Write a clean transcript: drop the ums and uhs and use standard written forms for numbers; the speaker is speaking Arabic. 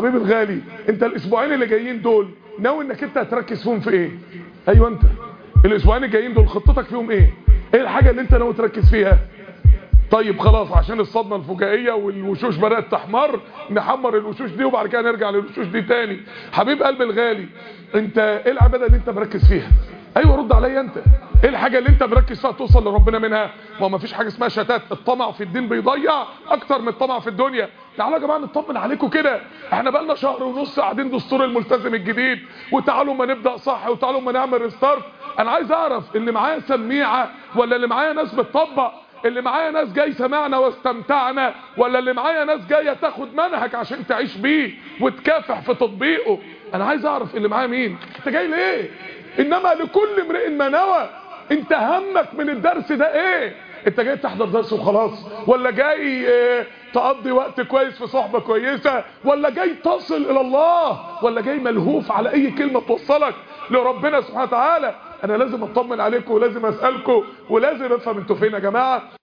حبيبي الغالي، انت الاسبوعين اللي جايين دول ناوي انك انت هتركز فيهم في ايه؟ ايوه انت الاسبوعين الجايين دول خطتك فيهم ايه؟ ايه الحاجه اللي انت ناوي تركز فيها؟ طيب خلاص، عشان الصدمه الفجائيه والوشوش بدات تحمر، نحمر الوشوش دي وبعد كده نرجع للوشوش دي تاني. حبيب قلبي الغالي، انت ايه العباده اللي انت مركز فيها؟ ايوه رد عليا انت. ايه الحاجه اللي انت مركز فيها توصل لربنا منها؟ ما فيش حاجه اسمها شتات. الطمع في الدين بيضيع اكتر من الطمع في الدنيا. تعالوا يا جماعه نطمن عليكم كده، احنا بقالنا شهر ونص قاعدين دستور الملتزم الجديد، وتعالوا ما نبدا صح، وتعالوا ما نعمل ريستارت. انا عايز اعرف اللي معايا سميعه ولا اللي معايا ناس بتطبق؟ اللي معايا ناس جاي سمعنا واستمتعنا، ولا اللي معايا ناس جايه تاخد منهج عشان تعيش بيه وتكافح في تطبيقه؟ انا عايز اعرف اللي معايا مين. انت جاي ليه؟ انما لكل امرئ ما نوى. انت همك من الدرس ده ايه؟ انت جاي تحضر درس وخلاص، ولا جاي تقضي وقت كويس في صحبه كويسه، ولا جاي تصل الى الله، ولا جاي ملهوف على اي كلمه توصلك لربنا سبحانه وتعالى؟ انا لازم اطمن عليكم ولازم اسالكم ولازم افهم انتوا فين يا جماعه.